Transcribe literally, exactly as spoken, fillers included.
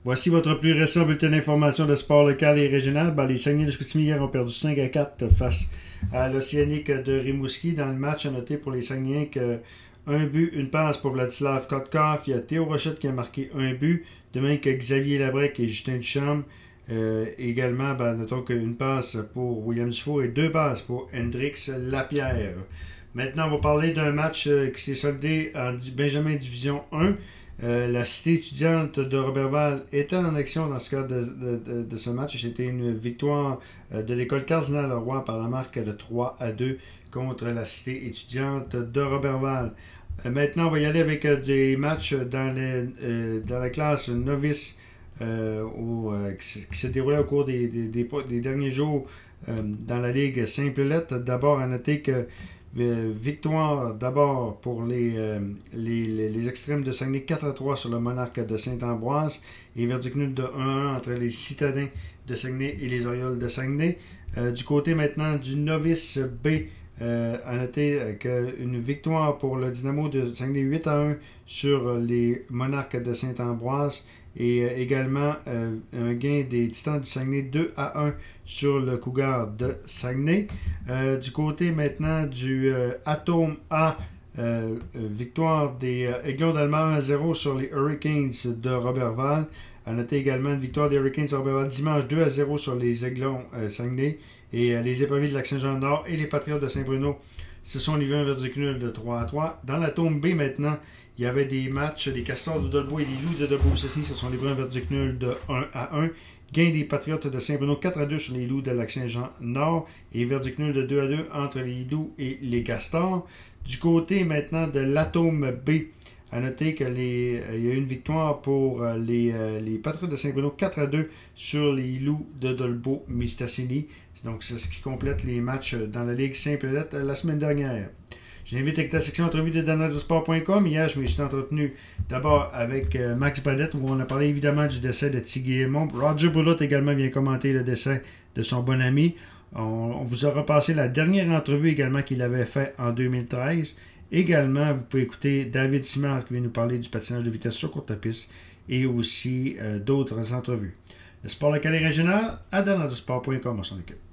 Voici votre plus récent bulletin d'information de sport local et régional. Ben, les Saguenay de Chicoutimi hier ont perdu cinq à quatre face à l'Océanique de Rimouski. Dans le match, à noter pour les Saguenayens que un but, une passe pour Vladislav Kotkov. Il y a Théo Rochette qui a marqué un but, de même que Xavier Labrec et Justin Duchamp. Euh, également, ben, notons qu'une passe pour William Dufour et deux passes pour Hendrix Lapierre. Maintenant, on va parler d'un match euh, qui s'est soldé en Benjamin Division un. Euh, la cité étudiante de Roberval était en action dans ce cas de, de, de, de ce match. C'était une victoire euh, de l'école Cardinal-Leroy par la marque de trois à deux contre la cité étudiante de Roberval. Euh, maintenant, on va y aller avec euh, des matchs dans, les, euh, dans la classe novice euh, au, euh, qui, qui se déroulait au cours des, des, des, des derniers jours euh, dans la Ligue Simple-Lettre. D'abord, à noter que Euh, victoire d'abord pour les, euh, les, les, les extrêmes de Saguenay quatre à trois sur le Monarque de Saint-Ambroise et verdict nul de un à un entre les Citadins de Saguenay et les Orioles de Saguenay. Euh, du côté maintenant du novice B, euh, à noter qu'une victoire pour le Dynamo de Saguenay huit à un sur les Monarques de Saint-Ambroise et euh, également euh, un gain des Titans du Saguenay deux à un sur le Cougar de Saguenay. Euh, du côté maintenant du euh, Atome A, euh, victoire des euh, Aiglons d'Allemagne un à zéro sur les Hurricanes de Roberval. À noter également une victoire des Hurricanes de Roberval dimanche deux à zéro sur les Aiglons euh, Saguenay. Et euh, les Éperviers de Lac-Saint-Jean-Nord et les Patriotes de Saint-Bruno se sont livrés un verdict nul de trois à trois. Dans l'Atome B maintenant, il y avait des matchs des Castors de Dolbeau et des Loups de Dolbeau-Cessy se sont livrés un verdict nul de un à un. Gain des Patriotes de Saint-Bruno quatre à deux sur les Loups de Lac-Saint-Jean-Nord et verdict nul de deux à deux entre les Loups et les Castors. Du côté maintenant de l'Atome B, à noter qu'il euh, y a eu une victoire pour euh, les, euh, les Patriotes de Saint-Bruno quatre à deux sur les Loups de Dolbeau-Mistassini. Donc c'est ce qui complète les matchs dans la Ligue Simple-Lettre la semaine dernière. Je l'invite avec ta section entrevue de daniel du sport point com. Hier, je me suis entretenu d'abord avec euh, Max Badette, où on a parlé évidemment du décès de Tiggy Aymon. Roger Boulotte également vient commenter le décès de son bon ami. On, on vous a repassé la dernière entrevue également qu'il avait fait en deux mille treize. Également, vous pouvez écouter David Simard qui vient nous parler du patinage de vitesse sur courte piste et aussi euh, d'autres entrevues. Le sport local et régional à daniel du sport point com, on s'en occupe.